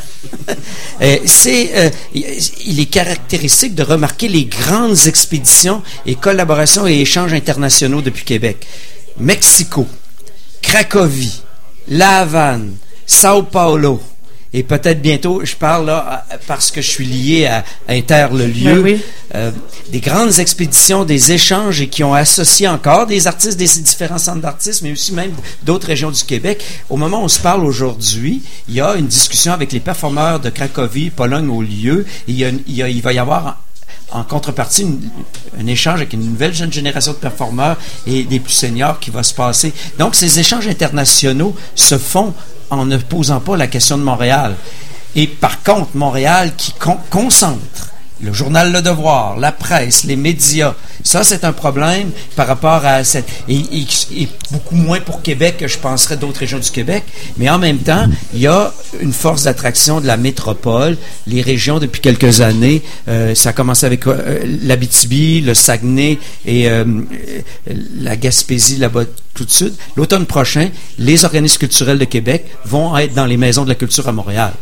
il est caractéristique de remarquer les grandes expéditions et collaborations et échanges internationaux depuis Québec. Mexico, Cracovie, La Havane, Sao Paulo, et peut-être bientôt, je parle là parce que je suis lié à Inter le lieu, oui. Des grandes expéditions, des échanges et qui ont associé encore des artistes des différents centres d'artistes, mais aussi même d'autres régions du Québec. Au moment où on se parle aujourd'hui, il y a une discussion avec les performeurs de Cracovie, Pologne au lieu, et il va y avoir en contrepartie un échange avec une nouvelle jeune génération de performeurs et des plus seniors qui va se passer. Donc, ces échanges internationaux se font en ne posant pas la question de Montréal. Et par contre, Montréal qui concentre le journal Le Devoir, la presse, les médias, ça c'est un problème par rapport à cette... Et beaucoup moins pour Québec que je penserais d'autres régions du Québec, mais en même temps, il y a une force d'attraction de la métropole, les régions depuis quelques années, ça a commencé avec l'Abitibi, le Saguenay et la Gaspésie là-bas tout de suite. L'automne prochain, les organismes culturels de Québec vont être dans les maisons de la culture à Montréal.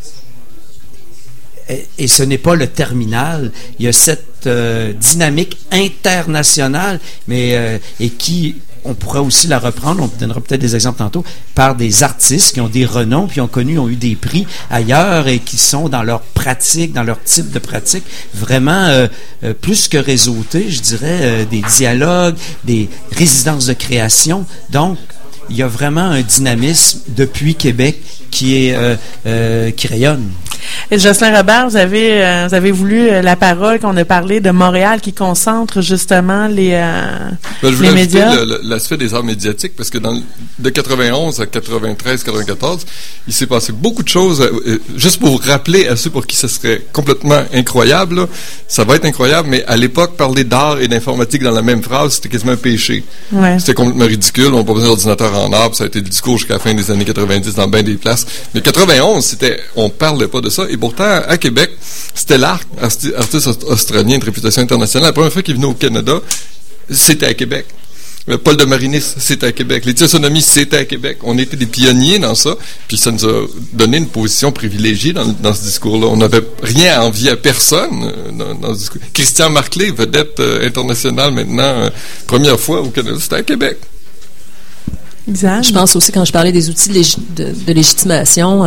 Et ce n'est pas le terminal. Il y a cette dynamique internationale, mais et qui, on pourrait aussi la reprendre, on donnera peut-être des exemples tantôt, par des artistes qui ont des renoms, puis ont eu des prix ailleurs et qui sont dans leur pratique, dans leur type de pratique, vraiment plus que réseautés, je dirais, des dialogues, des résidences de création. Donc, il y a vraiment un dynamisme depuis Québec qui rayonne. Et Jocelyn Robert, vous avez voulu la parole qu'on a parlé de Montréal qui concentre justement les médias. Je voulais l'aspect des arts médiatiques parce que de 91 à 93, 94, il s'est passé beaucoup de choses. Juste pour vous rappeler à ceux pour qui ce serait complètement incroyable, là, ça va être incroyable, mais à l'époque, parler d'art et d'informatique dans la même phrase, c'était quasiment un péché. Ouais. C'était complètement ridicule. On n'a pas besoin d'ordinateur en arbre. Ça a été le discours jusqu'à la fin des années 90 dans bien des places. Mais 91, on parlait pas de ça. Et pourtant, à Québec, c'était l'art, artiste australien de réputation internationale. La première fois qu'il venait au Canada, c'était à Québec. Paul de Marinis, c'était à Québec. Les Tiosonomies, c'était à Québec. On était des pionniers dans ça, puis ça nous a donné une position privilégiée dans ce discours-là. On n'avait rien à envier à personne dans ce discours. Christian Marclay, vedette internationale maintenant, première fois au Canada, c'était à Québec. Exact. Je pense aussi, quand je parlais des outils de légitimation,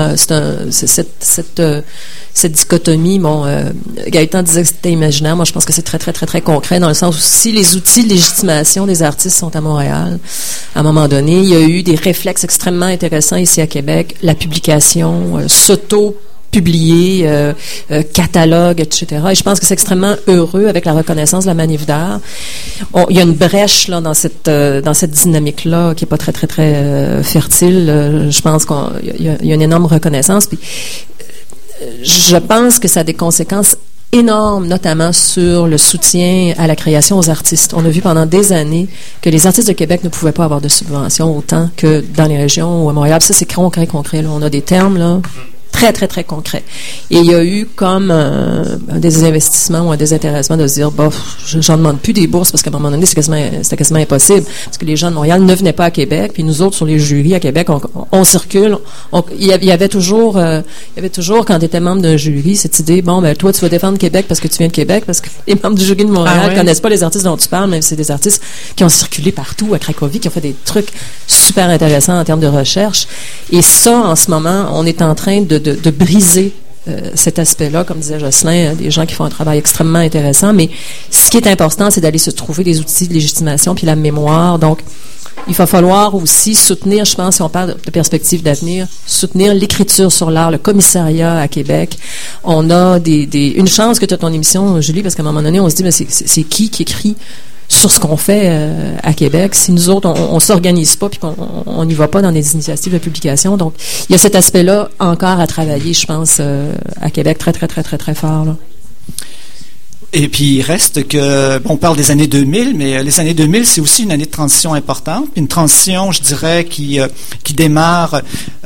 cette dichotomie, Gaëtan disait que c'était imaginaire. Moi, je pense que c'est très, très, très, très concret, dans le sens où si les outils de légitimation des artistes sont à Montréal, à un moment donné, il y a eu des réflexes extrêmement intéressants ici à Québec, la publication, publié, catalogue, etc. Et je pense que c'est extrêmement heureux avec la reconnaissance de la Manif d'art. Il y a une brèche là dans cette dynamique-là qui est pas très, très, très fertile. Je pense qu'il y a une énorme reconnaissance. Puis, je pense que ça a des conséquences énormes, notamment sur le soutien à la création aux artistes. On a vu pendant des années que les artistes de Québec ne pouvaient pas avoir de subventions autant que dans les régions ou à Montréal. Ça, c'est concret. Là. On a des termes, là, très, très, très concrets. Et il y a eu comme un désinvestissement ou un désintéressement de se dire, j'en demande plus des bourses parce qu'à un moment donné, c'était quasiment impossible. Parce que les gens de Montréal ne venaient pas à Québec, puis nous autres, sur les jurys à Québec, on circule. Il y avait toujours, quand tu étais membre d'un jury, cette idée, toi, tu vas défendre Québec parce que tu viens de Québec, parce que les membres du jury de Montréal connaissent pas les artistes dont tu parles, même si c'est des artistes qui ont circulé partout à Cracovie, qui ont fait des trucs super intéressants en termes de recherche. Et ça, en ce moment, on est en train de briser cet aspect-là, comme disait Jocelyn, des gens qui font un travail extrêmement intéressant, mais ce qui est important, c'est d'aller se trouver des outils de légitimation puis la mémoire. Donc, il va falloir aussi soutenir, je pense, si on parle de perspectives d'avenir, soutenir l'écriture sur l'art, le commissariat à Québec. On a une chance que tu as ton émission, Julie, parce qu'à un moment donné, on se dit, mais c'est qui écrit sur ce qu'on fait à Québec, si nous autres, on s'organise pas puis qu'on n'y va pas dans des initiatives de publication. Donc, il y a cet aspect-là encore à travailler, je pense, à Québec, très, très, très, très, très fort, là. Et puis, il reste que, on parle des années 2000, mais les années 2000, c'est aussi une année de transition importante. Une transition, je dirais, qui démarre,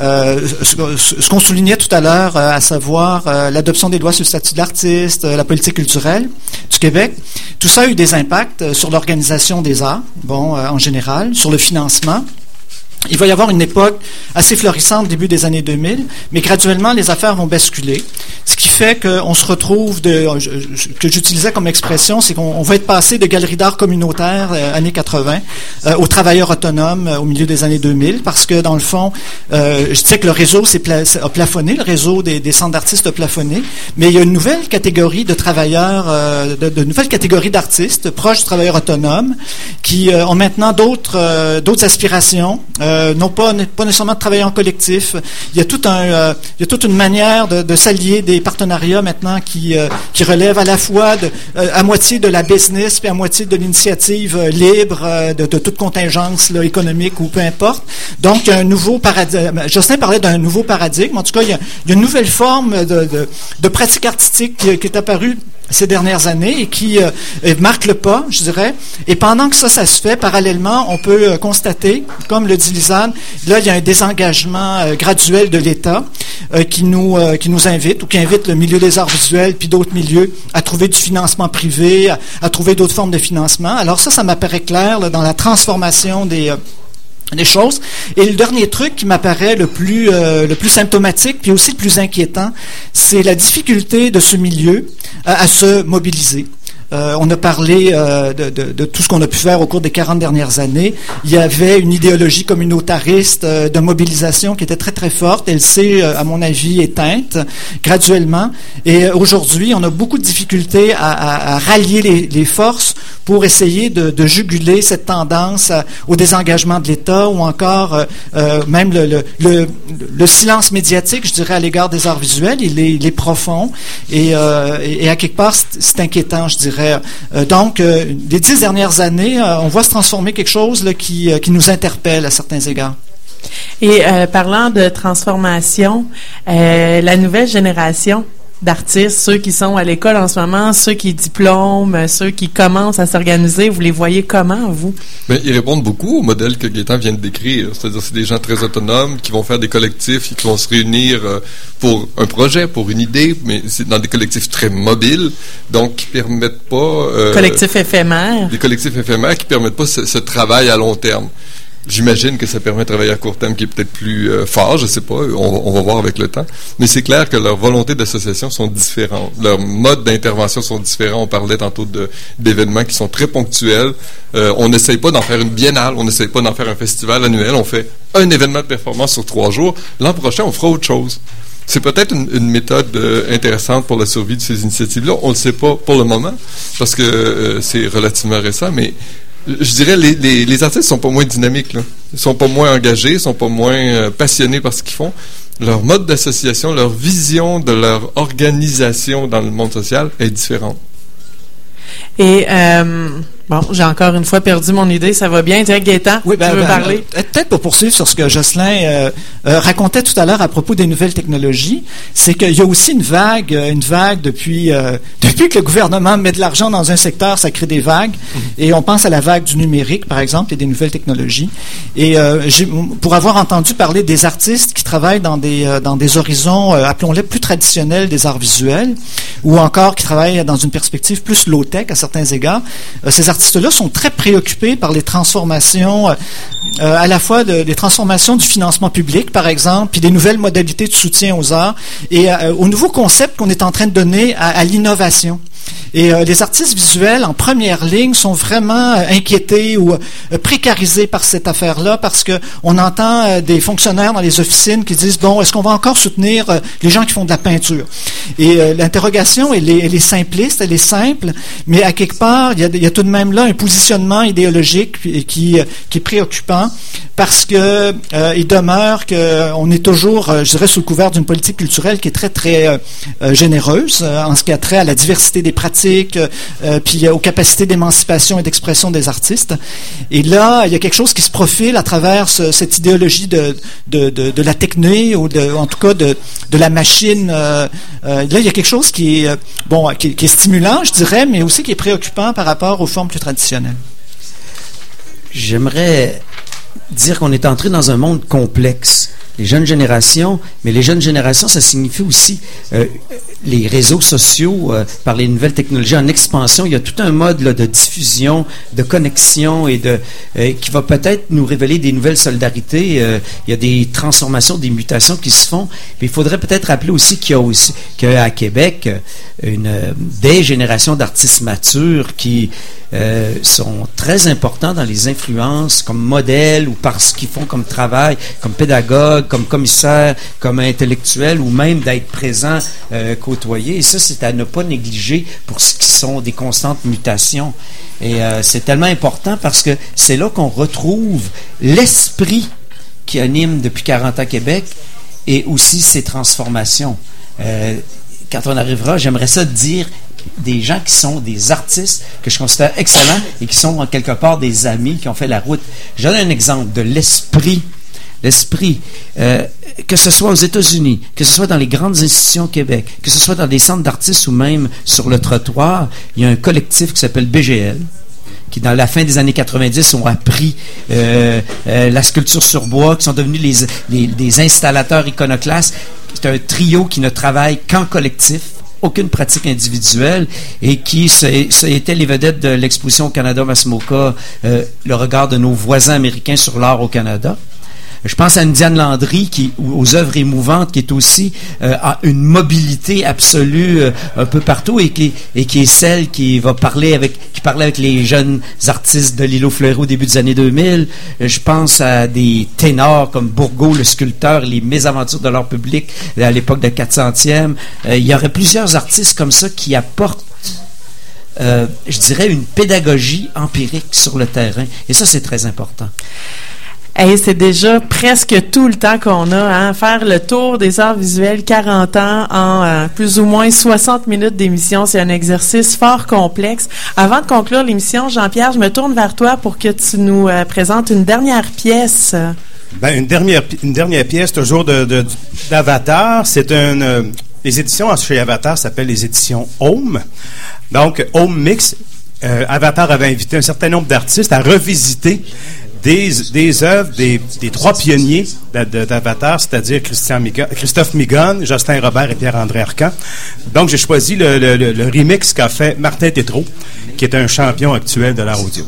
ce qu'on soulignait tout à l'heure, à savoir l'adoption des lois sur le statut de l'artiste, la politique culturelle du Québec. Tout ça a eu des impacts sur l'organisation des arts, en général, sur le financement. Il va y avoir une époque assez florissante début des années 2000, mais graduellement, les affaires vont basculer. Ce qui fait qu'on se retrouve que j'utilisais comme expression, c'est qu'on va être passé de galeries d'art communautaires, années 80, aux travailleurs autonomes au milieu des années 2000, parce que dans le fond, je disais que le réseau a plafonné, le réseau des centres d'artistes a plafonné, mais il y a une nouvelle catégorie de travailleurs, de nouvelles catégories d'artistes proches du travailleur autonome, qui ont maintenant d'autres aspirations, non pas nécessairement de travailler en collectif. Il y a toute une manière de s'allier, des partenariats maintenant qui relèvent à la fois à moitié de la business puis à moitié de l'initiative libre de toute contingence économique ou peu importe. Donc il y a un nouveau paradigme. Jocelyn parlait d'un nouveau paradigme. En tout cas, il y a une nouvelle forme de pratique artistique qui est apparue ces dernières années et qui marque le pas, je dirais. Et pendant que ça se fait, parallèlement, on peut constater, comme le dit Lisanne, là, il y a un désengagement graduel de l'État qui nous invite, ou qui invite le milieu des arts visuels puis d'autres milieux à trouver du financement privé, à trouver d'autres formes de financement. Alors ça m'apparaît clair là, dans la transformation des choses. Et le dernier truc qui m'apparaît le plus symptomatique, puis aussi le plus inquiétant, c'est la difficulté de ce milieu à se mobiliser. On a parlé de tout ce qu'on a pu faire au cours des 40 dernières années. Il y avait une idéologie communautariste de mobilisation qui était très, très forte. Elle s'est, à mon avis, éteinte graduellement. Et aujourd'hui, on a beaucoup de difficultés à rallier les forces pour essayer de juguler cette tendance au désengagement de l'État ou encore même le silence médiatique, je dirais, à l'égard des arts visuels. Il est profond et à quelque part, c'est inquiétant, je dirais. Donc, les 10 dernières années, on voit se transformer quelque chose là, qui nous interpelle à certains égards. Et parlant de transformation, la nouvelle génération d'artistes, ceux qui sont à l'école en ce moment, ceux qui diplôment, ceux qui commencent à s'organiser, vous les voyez comment, vous? Bien, ils répondent beaucoup au modèle que Gaétan vient de décrire. C'est-à-dire, c'est des gens très autonomes qui vont faire des collectifs, qui vont se réunir pour un projet, pour une idée, mais c'est dans des collectifs très mobiles, donc qui permettent pas... collectifs éphémères. Des collectifs éphémères qui permettent pas ce travail à long terme. J'imagine que ça permet un travail à court terme qui est peut-être plus fort, je sais pas, on va voir avec le temps. Mais c'est clair que leurs volontés d'association sont différentes. Leurs modes d'intervention sont différents. On parlait tantôt d'événements qui sont très ponctuels. On n'essaye pas d'en faire une biennale, on n'essaye pas d'en faire un festival annuel. On fait un événement de performance sur 3 jours. L'an prochain, on fera autre chose. C'est peut-être une méthode intéressante pour la survie de ces initiatives-là. On ne le sait pas pour le moment, parce que c'est relativement récent, mais je dirais les artistes sont pas moins dynamiques, là. Ils sont pas moins engagés, ils sont pas moins passionnés par ce qu'ils font. Leur mode d'association, leur vision de leur organisation dans le monde social est différente. Et Bon, j'ai encore une fois perdu mon idée. Ça va bien. Tiens, Gaétan, tu veux parler? Peut-être pour poursuivre sur ce que Jocelyn racontait tout à l'heure à propos des nouvelles technologies, c'est qu'il y a aussi une vague depuis que le gouvernement met de l'argent dans un secteur, ça crée des vagues. Et on pense à la vague du numérique, par exemple, et des nouvelles technologies. Et pour avoir entendu parler des artistes qui travaillent dans des horizons, appelons-les plus traditionnels des arts visuels, ou encore qui travaillent dans une perspective plus low-tech à certains égards, ces artistes-là sont très préoccupés par les transformations, à la fois des transformations du financement public, par exemple, puis des nouvelles modalités de soutien aux arts, et aux nouveaux concepts qu'on est en train de donner à l'innovation. Et les artistes visuels, en première ligne, sont vraiment inquiétés ou précarisés par cette affaire-là, parce que on entend des fonctionnaires dans les officines qui disent, bon, est-ce qu'on va encore soutenir les gens qui font de la peinture? Et l'interrogation, elle est simpliste, elle est simple, mais à quelque part, il y a tout de même là un positionnement idéologique qui est préoccupant, parce que il demeure qu'on est toujours, je dirais, sous le couvert d'une politique culturelle qui est très, très généreuse en ce qui a trait à la diversité des pratiques, puis aux capacités d'émancipation et d'expression des artistes. Et là, il y a quelque chose qui se profile à travers cette idéologie de la techné, ou en tout cas de la machine. Là, il y a quelque chose qui est stimulant, je dirais, mais aussi qui est préoccupant par rapport aux formes plus traditionnelles. J'aimerais dire qu'on est entré dans un monde complexe. Les jeunes générations, mais les jeunes générations, ça signifie aussi les réseaux sociaux, par les nouvelles technologies en expansion. Il y a tout un mode là, de diffusion, de connexion et qui va peut-être nous révéler des nouvelles solidarités. Il y a des transformations, des mutations qui se font. Mais il faudrait peut-être rappeler aussi qu'il y a à Québec des générations d'artistes matures qui sont très importants dans les influences comme modèles ou par ce qu'ils font comme travail, comme pédagogue, comme commissaire, comme intellectuel, ou même d'être présent, côtoyer. Et ça, c'est à ne pas négliger pour ce qui sont des constantes mutations. Et c'est tellement important parce que c'est là qu'on retrouve l'esprit qui anime depuis 40 ans Québec et aussi ses transformations. Quand on arrivera, j'aimerais ça dire des gens qui sont des artistes que je considère excellents et qui sont en quelque part des amis qui ont fait la route. Je donne un exemple de l'esprit, que ce soit aux États-Unis, que ce soit dans les grandes institutions au Québec, que ce soit dans des centres d'artistes ou même sur le trottoir, il y a un collectif qui s'appelle BGL, qui dans la fin des années 90 ont appris la sculpture sur bois, qui sont devenus des installateurs iconoclastes. C'est un trio qui ne travaille qu'en collectif, aucune pratique individuelle, et qui ça a été les vedettes de l'exposition au Canada Masmoka, le regard de nos voisins américains sur l'art au Canada. Je pense à une Diane Landry aux œuvres émouvantes, qui est aussi a une mobilité absolue un peu partout et qui est celle qui parlait avec les jeunes artistes de Lilo Fleury au début des années 2000. Je pense à des ténors comme Bourgault, le sculpteur, les mésaventures de l'art public à l'époque de 400e. Il y aurait plusieurs artistes comme ça qui apportent je dirais une pédagogie empirique sur le terrain. Et ça, c'est très important. Hey, c'est déjà presque tout le temps qu'on a, hein? Faire le tour des arts visuels, 40 ans en plus ou moins 60 minutes d'émission. C'est un exercice fort complexe. Avant de conclure l'émission, Jean-Pierre, je me tourne vers toi pour que tu nous présentes une dernière pièce. Une dernière pièce, toujours d'Avatar. C'est les éditions chez Avatar s'appellent les éditions Home. Donc, Home Mix. Avatar avait invité un certain nombre d'artistes à revisiter des œuvres des trois pionniers d'Avatar, c'est-à-dire Christophe Migon, Justin Robert et Pierre-André Arcan. Donc, j'ai choisi le remix qu'a fait Martin Tétrault, qui est un champion actuel de l'art audio.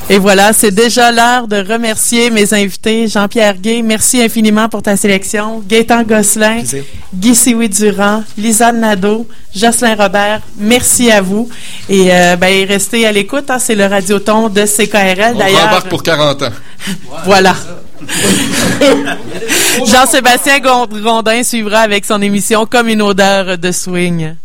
Et voilà, c'est déjà l'heure de remercier mes invités. Jean-Pierre Gay, merci infiniment pour ta sélection. Gaétan Gosselin, Guy Sioui-Durand, Lisanne Nadeau, Jocelyn Robert, merci à vous. Et restez à l'écoute, hein, c'est le Radioton de CKRL. On rembarque pour 40 ans. Voilà. Jean-Sébastien Grondin suivra avec son émission Comme une odeur de swing.